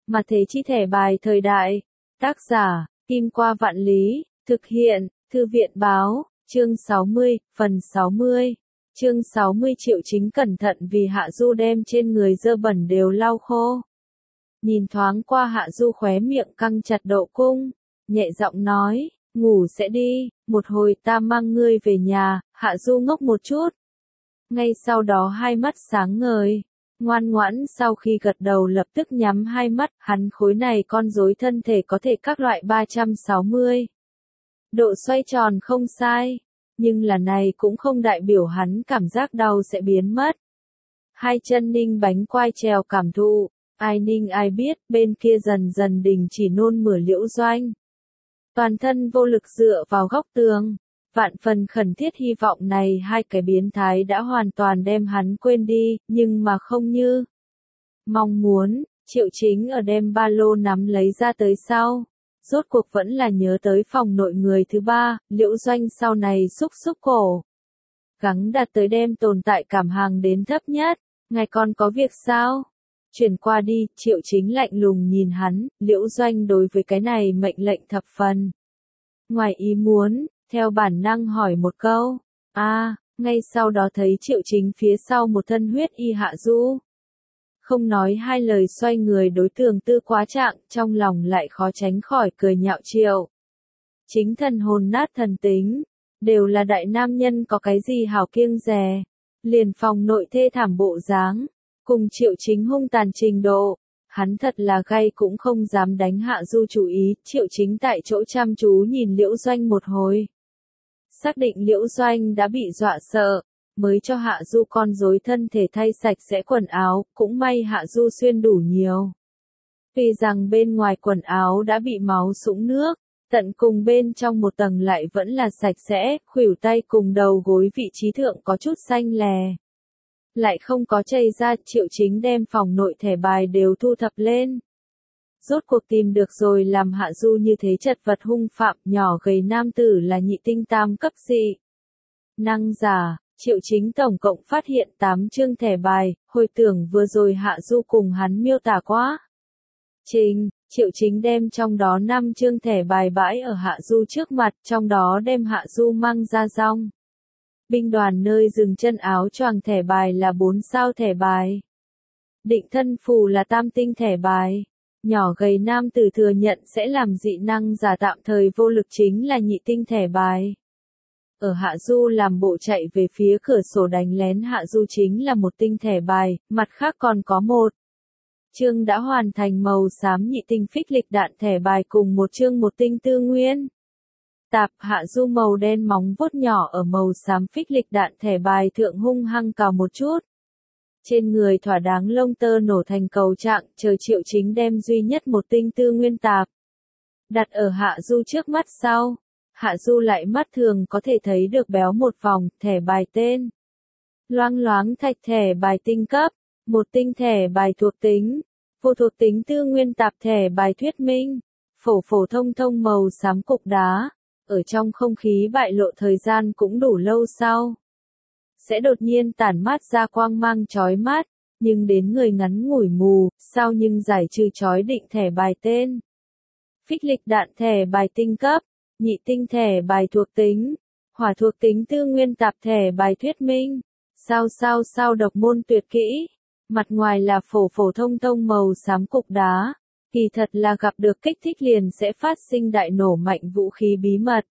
Mà thế chi thẻ bài thời đại. Tác giả, Kim Qua Vạn Lý, thực hiện, Thư viện báo, chương 60, phần 60. Chương 60 Triệu Chính cẩn thận vì Hạ Du đem trên người dơ bẩn đều lau khô. Nhìn thoáng qua Hạ Du khóe miệng căng chặt độ cung, nhẹ giọng nói, ngủ sẽ đi, một hồi ta mang ngươi về nhà. Hạ Du ngốc một chút. Ngay sau đó hai mắt sáng ngời, ngoan ngoãn sau khi gật đầu lập tức nhắm hai mắt, hắn khối này con rối thân thể có thể các loại 360 độ xoay tròn không sai, nhưng là này cũng không đại biểu hắn cảm giác đau sẽ biến mất. Hai chân ninh bánh quai trèo cảm thụ, ai ninh ai biết, bên kia dần dần đình chỉ nôn mửa Liễu Doanh. Toàn thân vô lực dựa vào góc tường, vạn phần khẩn thiết hy vọng này hai cái biến thái đã hoàn toàn đem hắn quên đi, nhưng mà không như mong muốn. Triệu Chính ở đem ba lô nắm lấy ra tới sau, rốt cuộc vẫn là nhớ tới phòng nội người thứ ba. Liễu Doanh sau này xúc xúc cổ, gắng đạt tới đem tồn tại cảm hàng đến thấp nhất. Ngài còn có việc sao? Chuyển qua đi. Triệu Chính lạnh lùng nhìn hắn. Liễu Doanh đối với cái này mệnh lệnh thập phần ngoài ý muốn, theo bản năng hỏi một câu. Ngay sau đó thấy Triệu Chính phía sau một thân huyết y Hạ Du. Không nói hai lời xoay người đối tượng tư quá trạng, trong lòng lại khó tránh khỏi cười nhạo Triệu Chính thần hồn nát thần tính, đều là đại nam nhân có cái gì hảo kiêng dè, liền phòng nội thê thảm bộ dáng, cùng Triệu Chính hung tàn trình độ, hắn thật là gay cũng không dám đánh Hạ Du chủ ý. Triệu Chính tại chỗ chăm chú nhìn Liễu Doanh một hồi, xác định Liễu Doanh đã bị dọa sợ, mới cho Hạ Du con rối thân thể thay sạch sẽ quần áo, cũng may Hạ Du xuyên đủ nhiều. Vì rằng bên ngoài quần áo đã bị máu sũng nước, tận cùng bên trong một tầng lại vẫn là sạch sẽ, khuỷu tay cùng đầu gối vị trí thượng có chút xanh lè, lại không có chảy ra. Triệu Chính đem phòng nội thẻ bài đều thu thập lên. Rốt cuộc tìm được rồi làm Hạ Du như thế chật vật hung phạm, nhỏ gầy nam tử là nhị tinh tam cấp dị năng giả. Triệu Chính tổng cộng phát hiện 8 chương thẻ bài, hồi tưởng vừa rồi Hạ Du cùng hắn miêu tả quá. Triệu Chính đem trong đó 5 chương thẻ bài bãi ở Hạ Du trước mặt, trong đó đem Hạ Du mang ra dong binh đoàn nơi dừng chân áo choàng thẻ bài là 4 sao thẻ bài. Định thân phù là tam tinh thẻ bài. Nhỏ gầy nam tử thừa nhận sẽ làm dị năng giả tạm thời vô lực chính là nhị tinh thẻ bài. Ở Hạ Du làm bộ chạy về phía cửa sổ đánh lén Hạ Du chính là một tinh thẻ bài, mặt khác còn có một chương đã hoàn thành màu xám nhị tinh phích lịch đạn thẻ bài cùng một chương một tinh tư nguyên tạp. Hạ Du màu đen móng vuốt nhỏ ở màu xám phích lịch đạn thẻ bài thượng hung hăng cào một chút. Trên người thỏa đáng lông tơ nổ thành cầu trạng, chờ Triệu Chính đem duy nhất một tinh tư nguyên tạp đặt ở Hạ Du trước mắt sau. Hạ Du lại mắt thường có thể thấy được béo một vòng, thẻ bài tên loang loáng thạch thẻ bài tinh cấp, một tinh thẻ bài thuộc tính, vô thuộc tính tư nguyên tạp thẻ bài thuyết minh, phổ phổ thông thông màu xám cục đá, ở trong không khí bại lộ thời gian cũng đủ lâu sau sẽ đột nhiên tản mát ra quang mang chói mắt, nhưng đến người ngắn ngủi mù, sao nhưng giải trừ chói định thẻ bài tên. Phích lịch đạn thẻ bài tinh cấp, nhị tinh thẻ bài thuộc tính, hỏa thuộc tính tư nguyên tạp thẻ bài thuyết minh, sao độc môn tuyệt kỹ, mặt ngoài là phổ phổ thông thông màu xám cục đá, kỳ thật là gặp được kích thích liền sẽ phát sinh đại nổ mạnh vũ khí bí mật.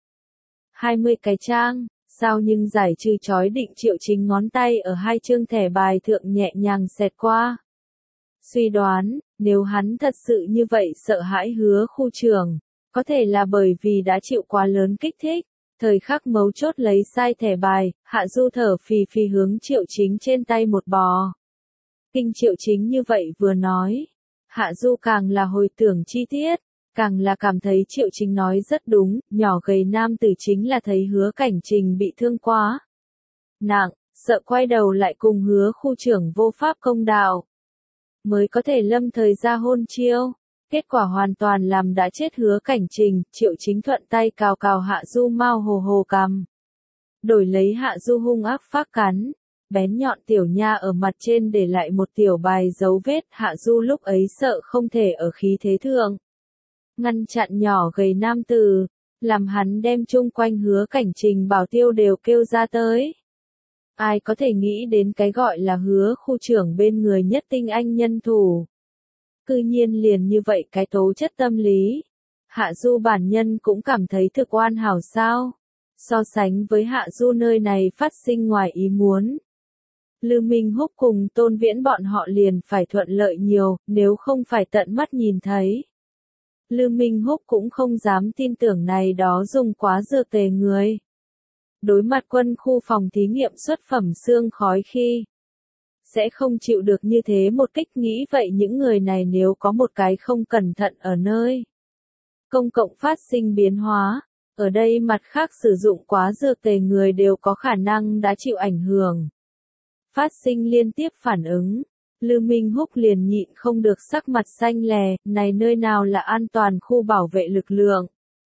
20 cái trang. Sao nhưng giải trừ chói định. Triệu Chính ngón tay ở hai chương thẻ bài thượng nhẹ nhàng xẹt qua. Suy đoán, nếu hắn thật sự như vậy sợ hãi Hứa khu trưởng, có thể là bởi vì đã chịu quá lớn kích thích. Thời khắc mấu chốt lấy sai thẻ bài, Hạ Du thở phì phì hướng Triệu Chính trên tay một bò. Kinh Triệu Chính như vậy vừa nói, Hạ Du càng là hồi tưởng chi tiết, càng là cảm thấy Triệu Chính nói rất đúng. Nhỏ gầy nam tử chính là thấy Hứa Cảnh Trình bị thương quá nặng, sợ quay đầu lại cùng Hứa khu trưởng vô pháp công đạo, mới có thể lâm thời ra hôn chiêu. Kết quả hoàn toàn làm đã chết Hứa Cảnh Trình. Triệu Chính thuận tay cào cào Hạ Du mau hồ hồ cằm, đổi lấy Hạ Du hung ác phát cắn. bén nhọn tiểu nha ở mặt trên để lại một tiểu bài dấu vết. Hạ Du lúc ấy sợ không thể ở khí thế thượng ngăn chặn nhỏ gầy nam tử, làm hắn đem chung quanh Hứa Cảnh Trình Bảo Tiêu đều kêu ra tới. Ai có thể nghĩ đến cái gọi là Hứa khu trưởng bên người nhất tinh anh nhân thủ. Cư nhiên liền như vậy cái tố chất tâm lý. Hạ Du bản nhân cũng cảm thấy thực oan hảo sao. So sánh với Hạ Du nơi này phát sinh ngoài ý muốn. Lư Minh Húc cùng Tôn Viễn bọn họ liền phải thuận lợi nhiều, nếu không phải tận mắt nhìn thấy. Lư Minh Húc cũng không dám tin tưởng này đó dùng quá dược tề người. Đối mặt quân khu phòng thí nghiệm xuất phẩm xương khói khi sẽ không chịu được như thế một kích. Nghĩ vậy những người này nếu có một cái không cẩn thận ở nơi công cộng phát sinh biến hóa, ở đây mặt khác sử dụng quá dược tề người đều có khả năng đã chịu ảnh hưởng. Phát sinh liên tiếp phản ứng, Lư Minh Húc liền nhịn không được sắc mặt xanh lè, này nơi nào là an toàn khu bảo vệ lực lượng.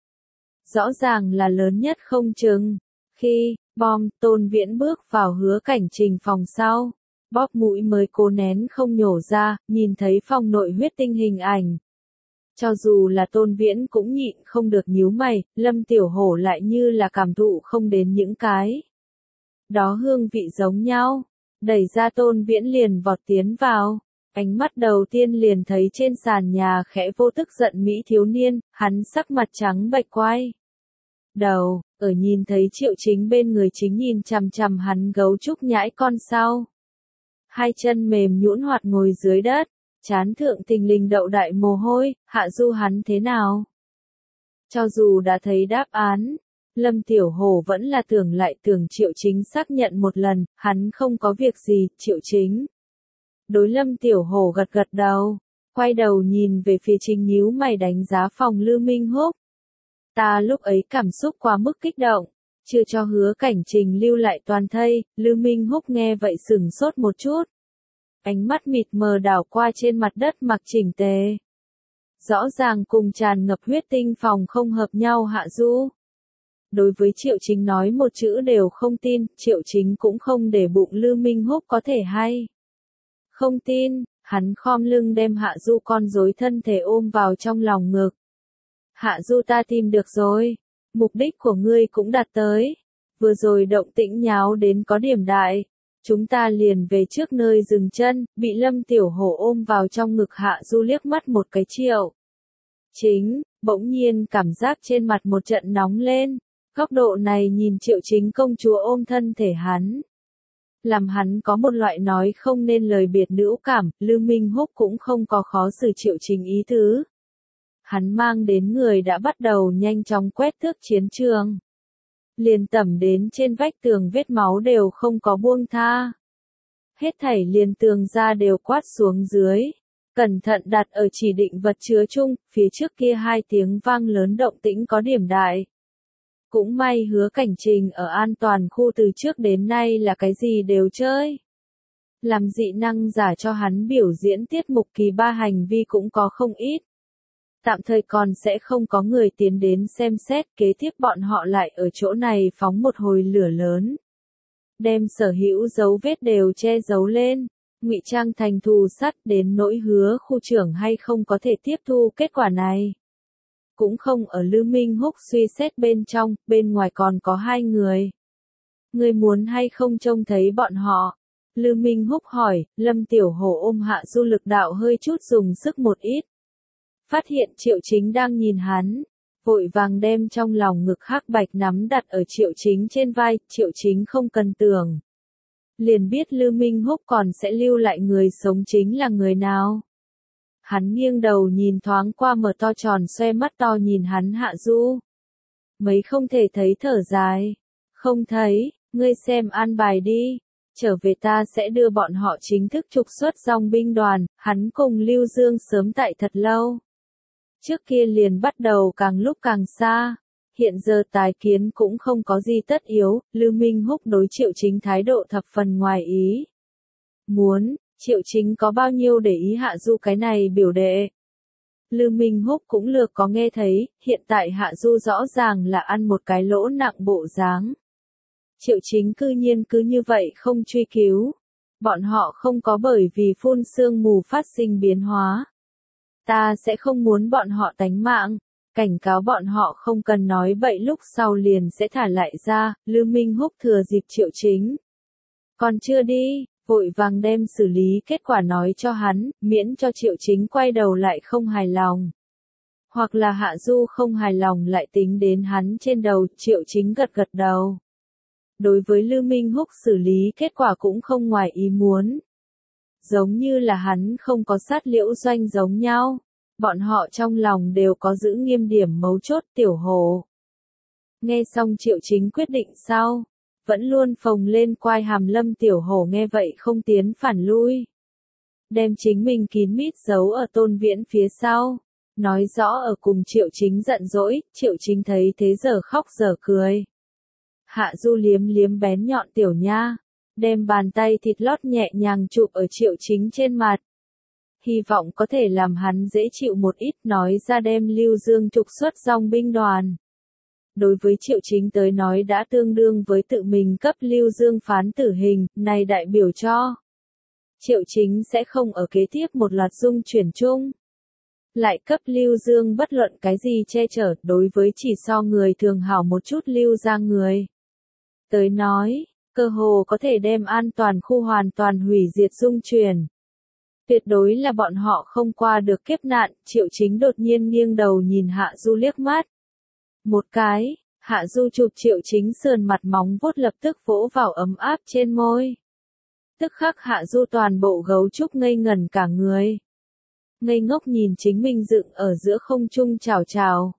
Rõ ràng là lớn nhất không chừng. Khi, bom, Tôn Viễn bước vào Hứa Cảnh Trình phòng sau, bóp mũi mới cố nén không nhổ ra, nhìn thấy phòng nội huyết tinh hình ảnh. Cho dù là Tôn Viễn cũng nhịn không được nhíu mày, Lâm Tiểu Hổ lại như là cảm thụ không đến những cái đó hương vị giống nhau. Đẩy ra Tôn Viễn liền vọt tiến vào, ánh mắt đầu tiên liền thấy trên sàn nhà khẽ vô tức giận mỹ thiếu niên, hắn sắc mặt trắng bệch quay đầu, ở nhìn thấy Triệu Chính bên người chính nhìn chằm chằm hắn gấu trúc nhãi con sau. Hai chân mềm nhũn hoạt ngồi dưới đất, trán thượng thình lình đậu đại mồ hôi. Hạ Du hắn thế nào? Cho dù đã thấy đáp án, Lâm Tiểu Hổ vẫn là tưởng lại tưởng. Triệu Chính xác nhận một lần, hắn không có việc gì. Triệu Chính đối Lâm Tiểu Hổ gật gật đầu, quay đầu nhìn về phía Chính nhíu mày đánh giá phòng Lư Minh Húc. Ta lúc ấy cảm xúc quá mức kích động, chưa cho Hứa Cảnh Trình lưu lại toàn thây. Lư Minh Húc nghe vậy sửng sốt một chút, ánh mắt mịt mờ đảo qua trên mặt đất mặc chỉnh tề, rõ ràng cùng tràn ngập huyết tinh phòng không hợp nhau. Hạ Du đối với Triệu Chính nói một chữ đều không tin. Triệu Chính cũng không để bụng Lư Minh Húc có thể hay không tin, hắn khom lưng đem Hạ Du con rối thân thể ôm vào trong lòng ngực. Hạ Du, ta tìm được rồi, mục đích của ngươi cũng đạt tới, vừa rồi động tĩnh nháo đến có điểm đại, chúng ta liền về trước nơi dừng chân. Bị Lâm Tiểu Hổ ôm vào trong ngực Hạ Du liếc mắt một cái Triệu Chính, bỗng nhiên cảm giác trên mặt một trận nóng lên. Góc độ này nhìn Triệu Chính công chúa ôm thân thể hắn, làm hắn có một loại nói không nên lời biệt nữ cảm. Lư Minh Húc cũng không có khó xử Triệu Chính ý tứ. Hắn mang đến người đã bắt đầu nhanh chóng quét thước chiến trường. Liền tẩm đến trên vách tường vết máu đều không có buông tha. Hết thảy liền tường ra đều quát xuống dưới. Cẩn thận đặt ở chỉ định vật chứa chung, phía trước kia hai tiếng vang lớn động tĩnh có điểm đại. Cũng may Hứa Cảnh Trình ở an toàn khu từ trước đến nay là cái gì đều chơi. Làm dị năng giả cho hắn biểu diễn tiết mục kỳ ba hành vi cũng có không ít. Tạm thời còn sẽ không có người tiến đến xem xét. Kế tiếp bọn họ lại ở chỗ này phóng một hồi lửa lớn, đem sở hữu dấu vết đều che giấu lên, ngụy trang thành thù sắt. Đến nỗi Hứa khu trưởng hay không có thể tiếp thu kết quả này, cũng không ở Lư Minh Húc suy xét bên trong. Bên ngoài còn có hai người, ngươi muốn hay không trông thấy bọn họ? Lư Minh Húc hỏi. Lâm Tiểu Hổ ôm Hạ Du lực đạo hơi chút dùng sức một ít, phát hiện Triệu Chính đang nhìn hắn, vội vàng đem trong lòng ngực hắc bạch nắm đặt ở Triệu Chính trên vai. Triệu Chính không cần tưởng, liền biết Lư Minh Húc còn sẽ lưu lại người sống chính là người nào. Hắn nghiêng đầu nhìn thoáng qua mở to tròn xoe mắt to nhìn hắn. Hạ Du mấy không thể thấy thở dài, không thấy, ngươi xem an bài đi, trở về ta sẽ đưa bọn họ chính thức trục xuất dòng binh đoàn. Hắn cùng Lưu Dương sớm tại thật lâu trước kia liền bắt đầu càng lúc càng xa, hiện giờ tái kiến cũng không có gì tất yếu. Lư Minh Húc đối Triệu Chính thái độ thập phần ngoài ý muốn. Triệu Chính có bao nhiêu để ý Hạ Du cái này biểu đệ, Lư Minh Húc cũng lược có nghe thấy. Hiện tại Hạ Du rõ ràng là ăn một cái lỗ nặng bộ dáng, Triệu Chính cư nhiên cứ như vậy không truy cứu. Bọn họ không có bởi vì phun sương mù phát sinh biến hóa. Ta sẽ không muốn bọn họ tánh mạng. Cảnh cáo bọn họ không cần nói bậy, lúc sau liền sẽ thả lại ra. Lưu Minh Húc thừa dịp Triệu Chính còn chưa đi, vội vàng đem xử lý kết quả nói cho hắn, miễn cho Triệu Chính quay đầu lại không hài lòng. Hoặc là Hạ Du không hài lòng lại tính đến hắn trên đầu. Triệu Chính gật gật đầu. Đối với Lưu Minh Húc xử lý kết quả cũng không ngoài ý muốn. Giống như là hắn không có sát Liễu Doanh giống nhau. Bọn họ trong lòng đều có giữ nghiêm điểm mấu chốt. Tiểu Hồ nghe xong Triệu Chính quyết định sau, vẫn luôn phồng lên quai hàm. Lâm Tiểu Hồ nghe vậy không tiến phản lui, đem chính mình kín mít giấu ở Tôn Viễn phía sau, nói rõ ở cùng Triệu Chính giận dỗi. Triệu Chính thấy thế giờ khóc giờ cười. Hạ Du liếm liếm bén nhọn tiểu nha, đem bàn tay thịt lót nhẹ nhàng chụp ở Triệu Chính trên mặt. Hy vọng có thể làm hắn dễ chịu một ít, nói ra đem Lưu Dương trục xuất dòng binh đoàn. Đối với Triệu Chính tới nói đã tương đương với tự mình cấp Lưu Dương phán tử hình, này đại biểu cho Triệu Chính sẽ không ở kế tiếp một loạt dung chuyển chung. Lại cấp Lưu Dương bất luận cái gì che chở. Đối với chỉ so người thường hảo một chút Lưu ra người tới nói, cơ hồ có thể đem an toàn khu hoàn toàn hủy diệt dung chuyển. Tuyệt đối là bọn họ không qua được kiếp nạn. Triệu Chính đột nhiên nghiêng đầu nhìn Hạ Du liếc mắt một cái. Hạ Du chụp Triệu Chính sườn mặt, móng vuốt lập tức vỗ vào ấm áp trên môi. Tức khắc Hạ Du toàn bộ gấu trúc ngây ngẩn cả người. Ngây ngốc nhìn chính mình dựng ở giữa không trung chào chào.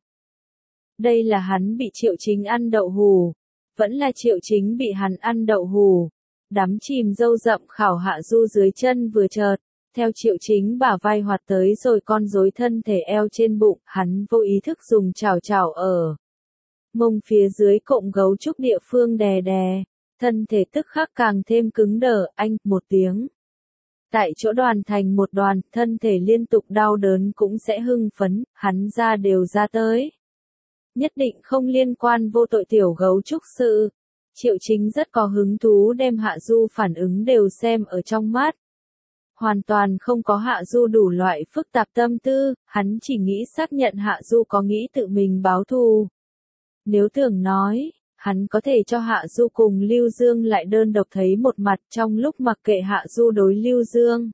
Đây là hắn bị Triệu Chính ăn đậu hù, vẫn là Triệu Chính bị hắn ăn đậu hù. Đắm chìm râu rậm khảo Hạ Du dưới chân vừa chợt, theo Triệu Chính bả vai hoạt tới rồi con rối thân thể eo trên bụng. Hắn vô ý thức dùng chảo chảo ở mông phía dưới cộm gấu trúc địa phương đè đè, thân thể tức khắc càng thêm cứng đờ. Anh một tiếng, tại chỗ đoàn thành một đoàn, thân thể liên tục đau đớn cũng sẽ hưng phấn. Hắn ra đều ra tới, nhất định không liên quan vô tội tiểu gấu trúc sự. Triệu Chính rất có hứng thú đem Hạ Du phản ứng đều xem ở trong mắt. Hoàn toàn không có Hạ Du đủ loại phức tạp tâm tư, hắn chỉ nghĩ xác nhận Hạ Du có nghĩ tự mình báo thù. Nếu tưởng nói, hắn có thể cho Hạ Du cùng Lưu Dương lại đơn độc thấy một mặt, trong lúc mặc kệ Hạ Du đối Lưu Dương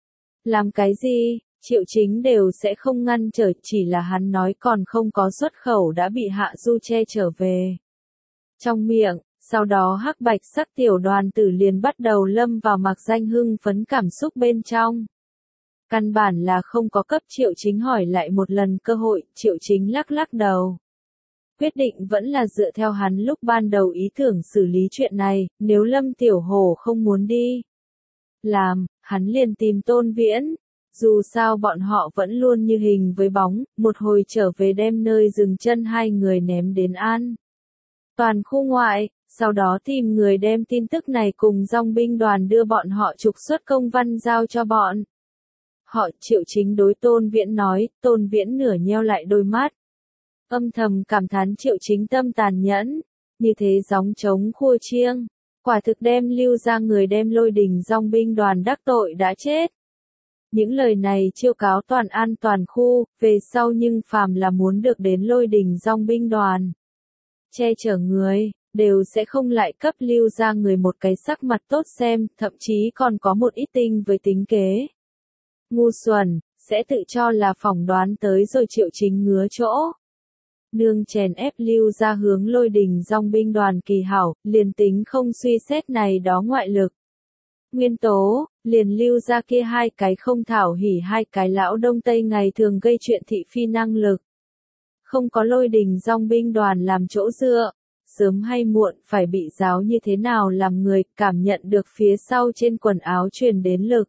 làm cái gì, Triệu Chính đều sẽ không ngăn trở. Chỉ là hắn nói còn không có xuất khẩu đã bị Hạ Du che trở về trong miệng. Sau đó hắc bạch sắc tiểu đoàn tử liền bắt đầu lâm vào mặc danh hưng phấn cảm xúc bên trong. Căn bản là không có cấp Triệu Chính hỏi lại một lần cơ hội. Triệu Chính lắc lắc đầu, quyết định vẫn là dựa theo hắn lúc ban đầu ý tưởng xử lý chuyện này. Nếu Lâm Tiểu Hồ không muốn đi làm, hắn liền tìm Tôn Viễn. Dù sao bọn họ vẫn luôn như hình với bóng, một hồi trở về đem nơi dừng chân hai người ném đến an toàn khu ngoại, sau đó tìm người đem tin tức này cùng dòng binh đoàn đưa bọn họ trục xuất công văn giao cho bọn họ. Triệu Chính đối Tôn Viễn nói. Tôn Viễn nửa nheo lại đôi mắt, âm thầm cảm thán Triệu Chính tâm tàn nhẫn, như thế gióng trống khua chiêng, quả thực đem Lưu ra người đem Lôi Đình dòng binh đoàn đắc tội đã chết. Những lời này chiêu cáo toàn an toàn khu, về sau nhưng phàm là muốn được đến Lôi Đình dòng binh đoàn che chở người, đều sẽ không lại cấp Lưu ra người một cái sắc mặt tốt xem, thậm chí còn có một ít tinh với tính kế ngu xuẩn, sẽ tự cho là phỏng đoán tới rồi. Triệu Chính ngứa chỗ nương chèn ép Lưu ra hướng Lôi Đình dòng binh đoàn kỳ hảo, liền tính không suy xét này đó ngoại lực nguyên tố, liền Lưu ra kia hai cái không thảo hỉ hai cái lão Đông Tây ngày thường gây chuyện thị phi năng lực, không có Lôi Đình dòng binh đoàn làm chỗ dựa, sớm hay muộn phải bị giáo như thế nào làm người. Cảm nhận được phía sau trên quần áo truyền đến lực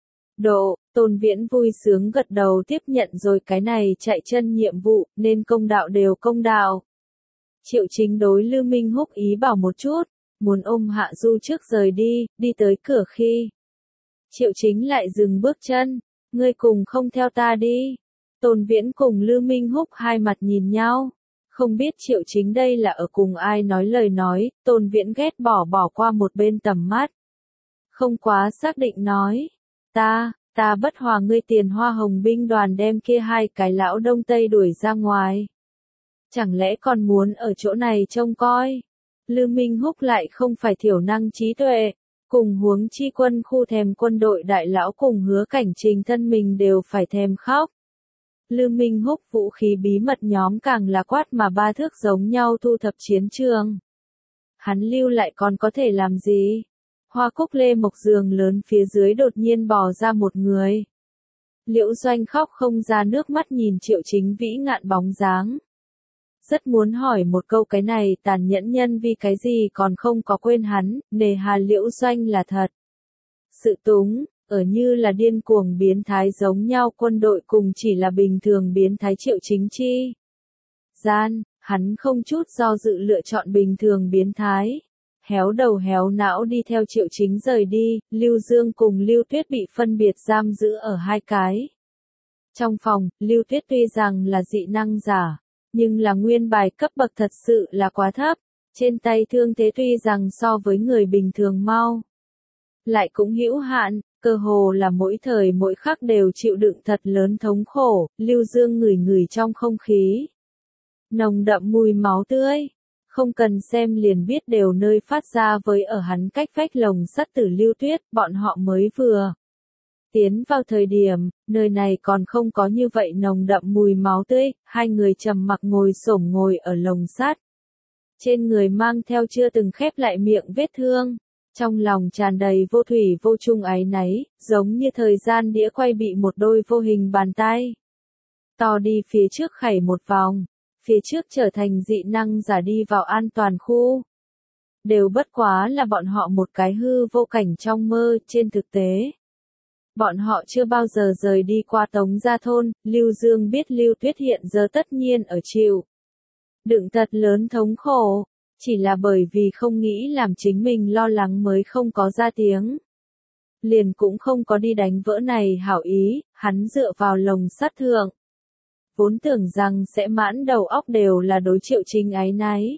độ, Tôn Viễn vui sướng gật đầu tiếp nhận rồi cái này chạy chân nhiệm vụ, nên công đạo đều công đạo. Triệu Chính đối Lưu Minh Húc ý bảo một chút, muốn ôm Hạ Du trước rời đi. Đi tới cửa khi Triệu Chính lại dừng bước chân, ngươi cùng không theo ta đi. Tôn Viễn cùng Lưu Minh Húc hai mặt nhìn nhau, Không biết Triệu Chính đây là ở cùng ai nói lời nói, Tôn Viễn ghét bỏ qua một bên tầm mắt. Không quá xác định nói, ta bất hòa ngươi tiền hoa hồng binh đoàn đem kia hai cái lão Đông Tây đuổi ra ngoài. Chẳng lẽ còn muốn ở chỗ này trông coi? Lư Minh Húc lại không phải thiểu năng trí tuệ, cùng huống chi quân khu thèm quân đội đại lão cùng Hứa Cảnh Trình thân mình đều phải thèm khóc. Lư Minh Húc vũ khí bí mật nhóm càng là quát mà ba thước giống nhau thu thập chiến trường. Hắn lưu lại còn có thể làm gì? Hoa cúc lê mộc giường lớn phía dưới đột nhiên bò ra một người. Liễu Doanh khóc không ra nước mắt nhìn Triệu Chính vĩ ngạn bóng dáng. Rất muốn hỏi một câu cái này tàn nhẫn nhân vì cái gì còn không có quên hắn, nề hà Liễu Doanh là thật. Sự túng, ở như là điên cuồng biến thái giống nhau quân đội cùng chỉ là bình thường biến thái Triệu Chính chi. Hắn không chút do dự lựa chọn bình thường biến thái. Héo đầu héo não đi theo Triệu Chính rời đi, Lưu Dương cùng Lưu Tuyết bị phân biệt giam giữ ở hai cái. Trong phòng, Lưu Tuyết tuy rằng là dị năng giả, nhưng là nguyên bài cấp bậc thật sự là quá thấp, trên tay thương thế tuy rằng so với người bình thường mau. Lại cũng hữu hạn, cơ hồ là mỗi thời mỗi khắc đều chịu đựng thật lớn thống khổ, Lưu Dương ngửi ngửi trong không khí. Nồng đậm mùi máu tươi. Không cần xem liền biết đều nơi phát ra với ở hắn cách vách lồng sắt tử Lưu Tuyết, bọn họ mới vừa tiến vào thời điểm, nơi này còn không có như vậy nồng đậm mùi máu tươi, hai người trầm mặc ngồi xổm ngồi ở lồng sắt. Trên người mang theo chưa từng khép lại miệng vết thương, trong lòng tràn đầy vô thủy vô chung áy náy, giống như thời gian đĩa quay bị một đôi vô hình bàn tay to đi phía trước khẩy một vòng. Phía trước trở thành dị năng giả đi vào an toàn khu. Đều bất quá là bọn họ một cái hư vô cảnh trong mơ, trên thực tế. Bọn họ chưa bao giờ rời đi qua Tống Gia Thôn, Lưu Dương biết Lưu Tuyết hiện giờ tất nhiên ở chịu. Đựng thật lớn thống khổ, chỉ là bởi vì không nghĩ làm chính mình lo lắng mới không có ra tiếng. Liền cũng không có đi đánh vỡ này hảo ý, hắn dựa vào lồng sắt thượng. Vốn tưởng rằng sẽ mãn đầu óc đều là đối Triệu Chính áy náy.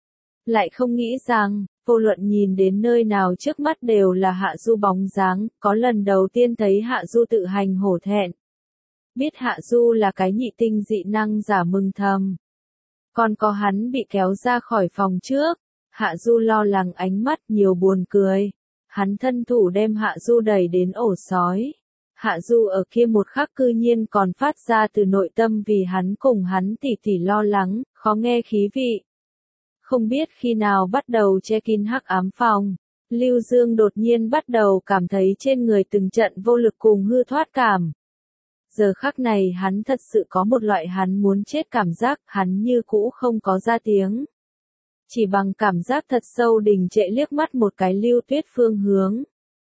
Lại không nghĩ rằng, vô luận nhìn đến nơi nào trước mắt đều là Hạ Du bóng dáng, có lần đầu tiên thấy Hạ Du tự hành hổ thẹn. Biết Hạ Du là cái nhị tinh dị năng giả mừng thầm. Còn có hắn bị kéo ra khỏi phòng trước, Hạ Du lo lắng ánh mắt nhiều buồn cười. Hắn thân thủ đem Hạ Du đẩy đến ổ sói. Hạ Du ở kia một khắc cư nhiên còn phát ra từ nội tâm vì hắn cùng hắn tỉ lo lắng, khó nghe khí vị. Không biết khi nào bắt đầu che kín hắc ám phòng, Lưu Dương đột nhiên bắt đầu cảm thấy trên người từng trận vô lực cùng hư thoát cảm. Giờ khắc này hắn thật sự có một loại hắn muốn chết cảm giác, hắn như cũ không có ra tiếng. Chỉ bằng cảm giác thật sâu đình trệ liếc mắt một cái Lưu Tuyết phương hướng.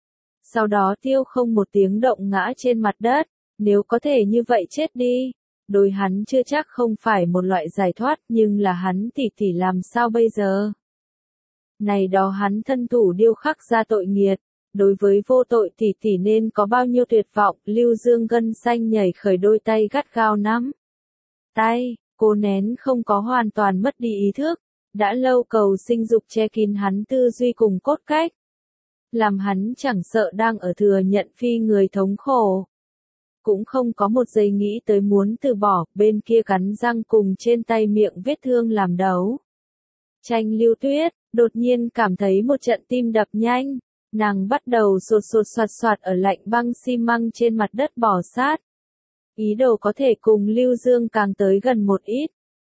Sau đó tiêu không một tiếng động ngã trên mặt đất, nếu có thể như vậy chết đi. Đối hắn chưa chắc không phải một loại giải thoát nhưng là hắn tỉ làm sao bây giờ? Này đó hắn thân thủ điêu khắc ra tội nghiệt, đối với vô tội tỉ nên có bao nhiêu tuyệt vọng, Lưu Dương gân xanh nhảy khởi đôi tay gắt gao nắm. Tay, cô nén không có hoàn toàn mất đi ý thức, đã lâu cầu sinh dục che kín hắn tư duy cùng cốt cách. Làm hắn chẳng sợ đang ở thừa nhận phi người thống khổ. Cũng không có một giây nghĩ tới muốn từ bỏ, bên kia cắn răng cùng trên tay miệng vết thương làm đấu. Tranh Lưu Tuyết, đột nhiên cảm thấy một trận tim đập nhanh, nàng bắt đầu sột soạt ở lạnh băng xi măng trên mặt đất bò sát. Ý đồ có thể cùng Lưu Dương càng tới gần một ít.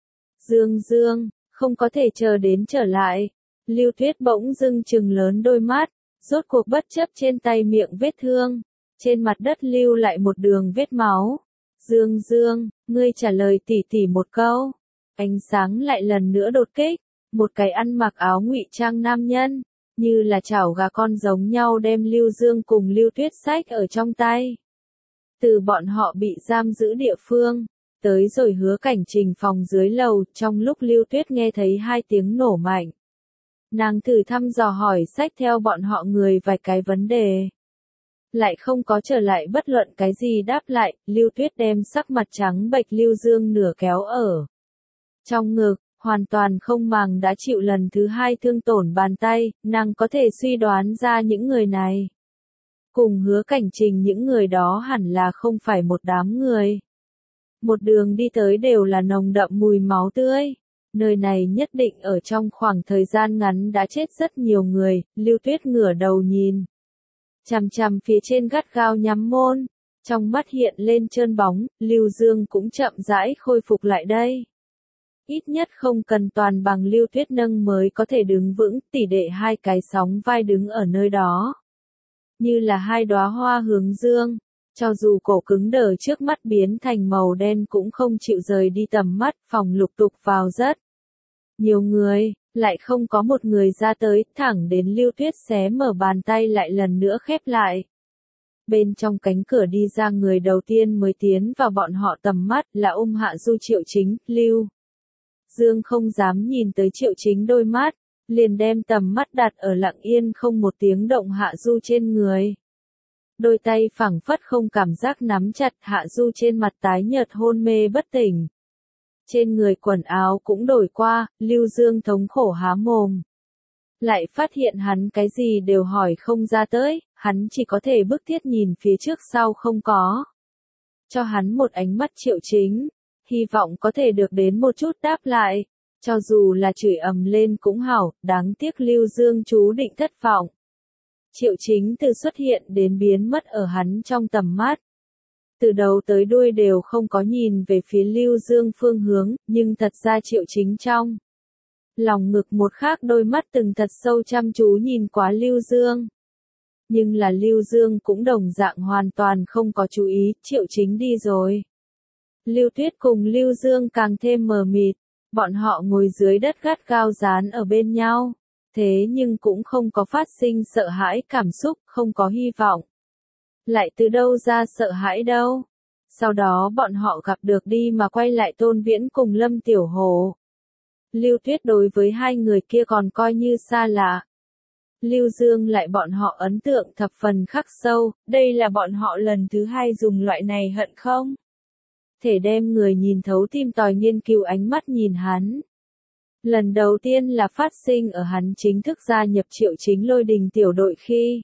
Dương, không có thể chờ đến trở lại. Lưu Tuyết bỗng dưng trừng lớn đôi mắt, rốt cuộc bất chấp trên tay miệng vết thương. Trên mặt đất lưu lại một đường vết máu. Dương, ngươi trả lời tỉ một câu. Ánh sáng lại lần nữa đột kích. Một cái ăn mặc áo ngụy trang nam nhân, như là chảo gà con giống nhau đem Lưu Dương cùng Lưu Tuyết xách ở trong tay. Từ bọn họ bị giam giữ địa phương, tới rồi Hứa Cảnh Trình phòng dưới lầu, trong lúc Lưu Tuyết nghe thấy hai tiếng nổ mạnh. Nàng thử thăm dò hỏi xách theo bọn họ người vài cái vấn đề. Lại không có trở lại bất luận cái gì đáp lại, Lưu Tuyết đem sắc mặt trắng bệch Lưu Dương nửa kéo ở trong ngực, hoàn toàn không màng đã chịu lần thứ hai thương tổn bàn tay, nàng có thể suy đoán ra những người này. Cùng Hứa Cảnh Trình những người đó hẳn là không phải một đám người. Một đường đi tới đều là nồng đậm mùi máu tươi. Nơi này nhất định ở trong khoảng thời gian ngắn đã chết rất nhiều người, Lưu Tuyết ngửa đầu nhìn. Chằm chằm phía trên gắt gao nhắm môn. Trong mắt hiện lên trơn bóng, Lưu Dương cũng chậm rãi khôi phục lại đây. Ít nhất không cần toàn bằng Lưu Tuyết nâng mới có thể đứng vững, tỷ đệ hai cái sóng vai đứng ở nơi đó. Như là hai đóa hoa hướng dương, cho dù cổ cứng đờ trước mắt biến thành màu đen cũng không chịu rời đi tầm mắt, phòng lục tục vào rất nhiều người, lại không có một người ra tới, thẳng đến Lưu Tuyết xé mở bàn tay lại lần nữa khép lại. Bên trong cánh cửa đi ra người đầu tiên mới tiến vào bọn họ tầm mắt là Hạ Du Triệu Chính, Lưu Dương không dám nhìn tới Triệu Chính đôi mắt, liền đem tầm mắt đặt ở lặng yên không một tiếng động Hạ Du trên người. Đôi tay phẳng phất không cảm giác nắm chặt Hạ Du trên mặt tái nhợt hôn mê bất tỉnh. Trên người quần áo cũng đổi qua, Lưu Dương thống khổ há mồm. Lại phát hiện hắn cái gì đều hỏi không ra tới, hắn chỉ có thể bức thiết nhìn phía trước sau không có. Cho hắn một ánh mắt Triệu Chính, hy vọng có thể được đến một chút đáp lại, cho dù là chửi ầm lên cũng hảo, đáng tiếc Lưu Dương chú định thất vọng. Triệu Chính từ xuất hiện đến biến mất ở hắn trong tầm mắt. Từ đầu tới đuôi đều không có nhìn về phía Lưu Dương phương hướng, nhưng thật ra Triệu Chính trong lòng ngực một khác đôi mắt từng thật sâu chăm chú nhìn quá Lưu Dương. Nhưng là Lưu Dương cũng đồng dạng hoàn toàn không có chú ý, Triệu Chính đi rồi. Lưu Tuyết cùng Lưu Dương càng thêm mờ mịt, bọn họ ngồi dưới đất gắt gao dán ở bên nhau, thế nhưng cũng không có phát sinh sợ hãi cảm xúc, không có hy vọng. Lại từ đâu ra sợ hãi đâu? Sau đó bọn họ gặp được đi mà quay lại Tôn Viễn cùng Lâm Tiểu Hổ. Lưu Tuyết đối với hai người kia còn coi như xa lạ. Lưu Dương lại bọn họ ấn tượng thập phần khắc sâu, đây là bọn họ lần thứ hai dùng loại này hận không? Thể đem người nhìn thấu tim tòi nghiên cứu ánh mắt nhìn hắn. Lần đầu tiên là phát sinh ở hắn chính thức gia nhập Triệu Chính Lôi Đình tiểu đội khi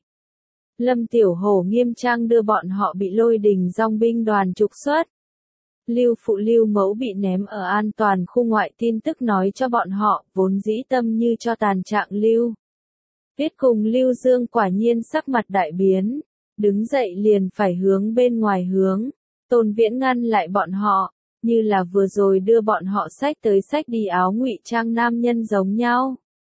Lâm Tiểu Hổ nghiêm trang đưa bọn họ bị Lôi Đình dòng binh đoàn trục xuất. Lưu Phụ Lưu Mẫu bị ném ở an toàn khu ngoại, tin tức nói cho bọn họ, vốn dĩ tâm như cho tàn trạng Lưu Viết cùng Lưu Dương quả nhiên sắc mặt đại biến, đứng dậy liền phải hướng bên ngoài hướng. Tôn Viễn ngăn lại bọn họ, như là vừa rồi đưa bọn họ xách tới xách đi áo ngụy trang nam nhân giống nhau.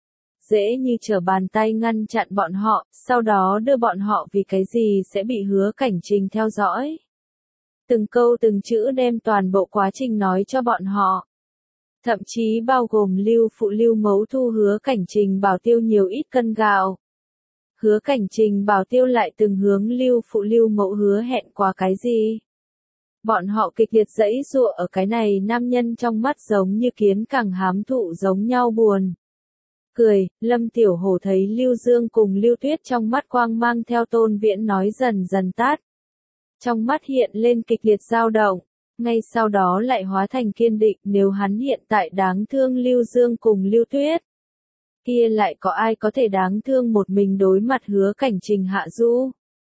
Dễ như trở bàn tay ngăn chặn bọn họ, sau đó đưa bọn họ vì cái gì sẽ bị Hứa Cảnh Trình theo dõi. Từng câu từng chữ đem toàn bộ quá trình nói cho bọn họ. Thậm chí bao gồm Lưu Phụ Lưu Mẫu thu Hứa Cảnh Trình bảo tiêu nhiều ít cân gạo. Hứa Cảnh Trình bảo tiêu lại từng hướng Lưu Phụ Lưu Mẫu hứa hẹn qua cái gì. Bọn họ kịch liệt giãy giụa ở cái này nam nhân trong mắt giống như kiến cẳng hám thụ giống nhau buồn. Cười, Lâm Tiểu Hổ thấy Lưu Dương cùng Lưu Tuyết trong mắt quang mang theo Tôn Viễn nói dần dần tát. Trong mắt hiện lên kịch liệt dao động, ngay sau đó lại hóa thành kiên định, nếu hắn hiện tại đáng thương Lưu Dương cùng Lưu Tuyết. Kia lại có ai có thể đáng thương một mình đối mặt Hứa Cảnh Trình Hạ Du.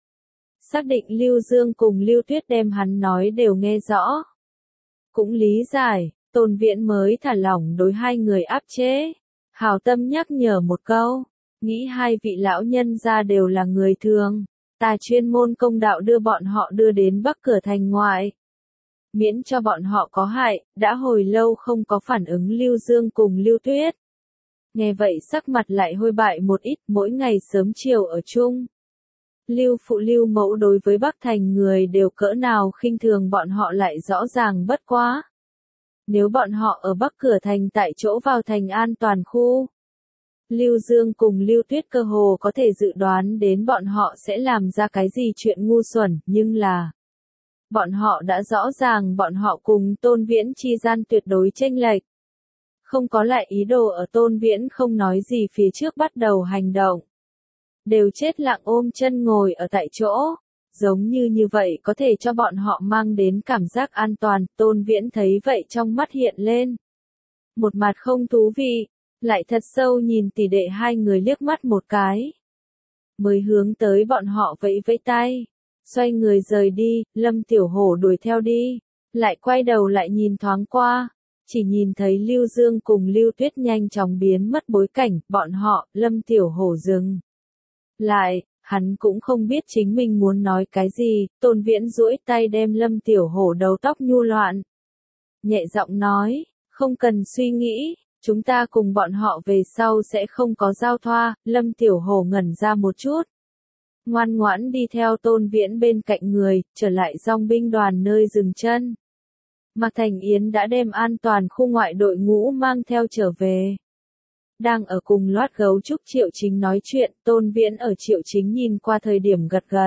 Xác định Lưu Dương cùng Lưu Tuyết đem hắn nói đều nghe rõ. Cũng lý giải, Tôn Viễn mới thả lỏng đối hai người áp chế. Hào tâm nhắc nhở một câu, nghĩ hai vị lão nhân ra đều là người thường. Ta chuyên môn công đạo đưa bọn họ đưa đến Bắc Cửa thành ngoại. Miễn cho bọn họ có hại, đã hồi lâu không có phản ứng Lưu Dương cùng Lưu Tuyết. Nghe vậy sắc mặt lại hôi bại một ít, mỗi ngày sớm chiều ở chung. Lưu Phụ Lưu Mẫu đối với Bắc Thành người đều cỡ nào khinh thường bọn họ lại rõ ràng bất quá. Nếu bọn họ ở Bắc Cửa thành tại chỗ vào thành an toàn khu, Lưu Dương cùng Lưu Tuyết cơ hồ có thể dự đoán đến bọn họ sẽ làm ra cái gì chuyện ngu xuẩn, nhưng là bọn họ đã rõ ràng bọn họ cùng Tôn Viễn chi gian tuyệt đối chênh lệch. Không có lại ý đồ ở Tôn Viễn không nói gì phía trước bắt đầu hành động. Đều chết lặng ôm chân ngồi ở tại chỗ. Giống như vậy có thể cho bọn họ mang đến cảm giác an toàn, Tôn Viễn thấy vậy trong mắt hiện lên một mặt không thú vị, lại thật sâu nhìn tỷ đệ hai người liếc mắt một cái. Mới hướng tới bọn họ vẫy vẫy tay, xoay người rời đi, Lâm Tiểu Hổ đuổi theo đi, lại quay đầu lại nhìn thoáng qua, chỉ nhìn thấy Lưu Dương cùng Lưu Tuyết nhanh chóng biến mất bối cảnh, bọn họ, Lâm Tiểu Hổ dừng lại, hắn cũng không biết chính mình muốn nói cái gì, Tôn Viễn duỗi tay đem Lâm Tiểu Hổ đầu tóc nhu loạn. Nhẹ giọng nói, không cần suy nghĩ, chúng ta cùng bọn họ về sau sẽ không có giao thoa, Lâm Tiểu Hổ ngẩn ra một chút. Ngoan ngoãn đi theo Tôn Viễn bên cạnh người, trở lại dòng binh đoàn nơi dừng chân. Mạc Thành Yến đã đem an toàn khu ngoại đội ngũ mang theo trở về. Đang ở cùng loát gấu trúc Triệu Chính nói chuyện, Tôn Viễn ở Triệu Chính nhìn qua thời điểm gật gật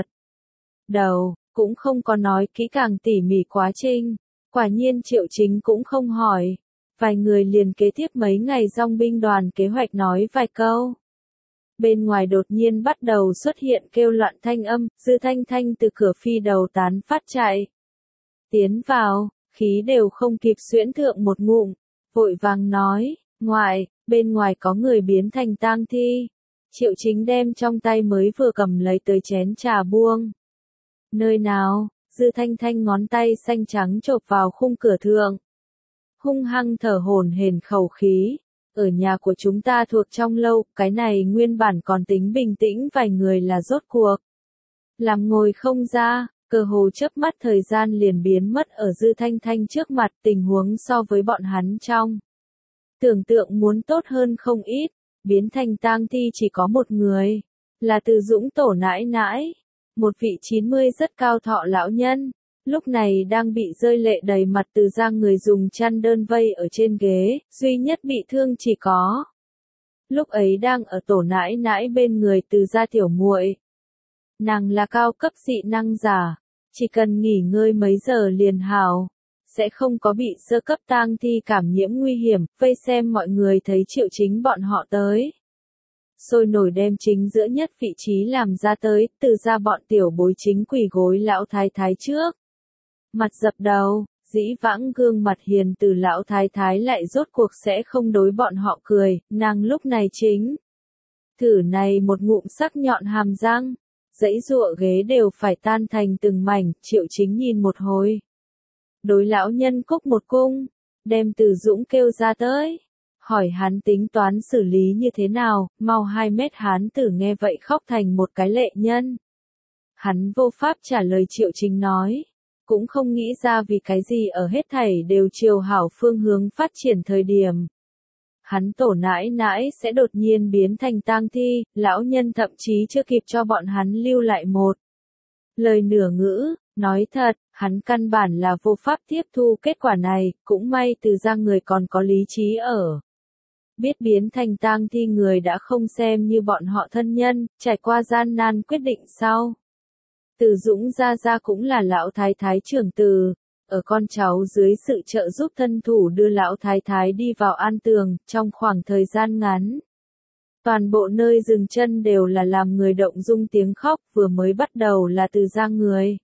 đầu, cũng không có nói kỹ càng tỉ mỉ quá trình. Quả nhiên Triệu Chính cũng không hỏi. Vài người liền kế tiếp mấy ngày dòng binh đoàn kế hoạch nói vài câu. Bên ngoài đột nhiên bắt đầu xuất hiện kêu loạn thanh âm, Dư Thanh Thanh từ cửa phi đầu tán phát chạy. Tiến vào, khí đều không kịp xuyễn thượng một ngụm, vội vàng nói, bên ngoài có người biến thành tang thi. Triệu Chính đem trong tay mới vừa cầm lấy tới chén trà buông. Nơi nào? Dư Thanh Thanh ngón tay xanh trắng chộp vào khung cửa thượng. Hung hăng thở hổn hển khẩu khí. Ở nhà của chúng ta thuộc trong lâu, cái này nguyên bản còn tính bình tĩnh vài người là rốt cuộc. Làm ngồi không ra, cơ hồ chớp mắt thời gian liền biến mất ở Dư Thanh Thanh trước mặt, tình huống so với bọn hắn trong. Tưởng tượng muốn tốt hơn không ít, biến thành tang thi chỉ có một người, là Từ Dũng tổ nãi nãi, một vị 90 rất cao thọ lão nhân, lúc này đang bị rơi lệ đầy mặt Từ gia người dùng chăn đơn vây ở trên ghế, duy nhất bị thương chỉ có. Lúc ấy đang ở tổ nãi nãi bên người Từ gia tiểu muội. Nàng là cao cấp dị năng giả, chỉ cần nghỉ ngơi mấy giờ liền hảo, sẽ không có bị sơ cấp tang thi cảm nhiễm nguy hiểm, vây xem mọi người thấy Triệu Chính bọn họ tới. Sôi nổi đem chính giữa nhất vị trí làm ra tới, Từ ra bọn tiểu bối chính quỳ gối lão thái thái trước. Mặt dập đầu, dĩ vãng gương mặt hiền từ lão thái thái lại rốt cuộc sẽ không đối bọn họ cười, nàng lúc này chính. Thử này một ngụm sắc nhọn hàm răng, dãy giụa ghế đều phải tan thành từng mảnh, Triệu Chính nhìn một hồi. Đối lão nhân cúc một cung, đem Từ Dũng kêu ra tới. Hỏi hắn tính toán xử lý như thế nào, mau 2 mét hán tử nghe vậy khóc thành một cái lệ nhân. Hắn vô pháp trả lời Triệu Chính nói, cũng không nghĩ ra vì cái gì ở hết thảy đều chiều hảo phương hướng phát triển thời điểm. Hắn tổ nãi nãi sẽ đột nhiên biến thành tang thi, lão nhân thậm chí chưa kịp cho bọn hắn lưu lại một lời nửa ngữ, nói thật, hắn căn bản là vô pháp tiếp thu kết quả này, cũng may Từ ra người còn có lý trí ở. Biết biến thành tang thi người đã không xem như bọn họ thân nhân, trải qua gian nan quyết định sau. Từ Dũng ra cũng là lão thái thái trưởng từ, ở con cháu dưới sự trợ giúp thân thủ đưa lão thái thái đi vào an tường, trong khoảng thời gian ngắn. Toàn bộ nơi dừng chân đều là làm người động dung tiếng khóc, vừa mới bắt đầu là Từ ra người.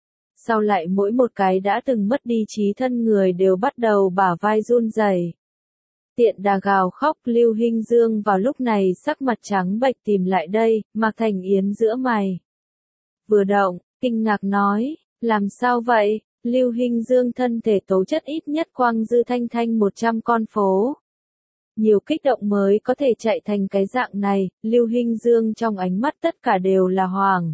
Sau lại mỗi một cái đã từng mất đi trí thân người đều bắt đầu bả vai run rẩy. Tiện đà gào khóc, Lưu Hinh Dương vào lúc này sắc mặt trắng bệch tìm lại đây, Mạc Thành Yến giữa mày. Vừa động, kinh ngạc nói, làm sao vậy? Lưu Hinh Dương thân thể tố chất ít nhất quang Dư Thanh Thanh 100 con phố. Nhiều kích động mới có thể chạy thành cái dạng này, Lưu Hinh Dương trong ánh mắt tất cả đều là hoảng.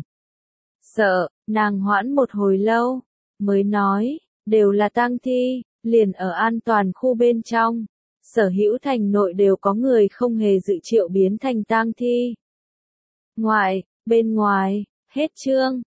Sợ, nàng hoãn một hồi lâu, mới nói, đều là tang thi, liền ở an toàn khu bên trong. Sở hữu thành nội đều có người không hề dự triệu biến thành tang thi. Bên ngoài, hết chương.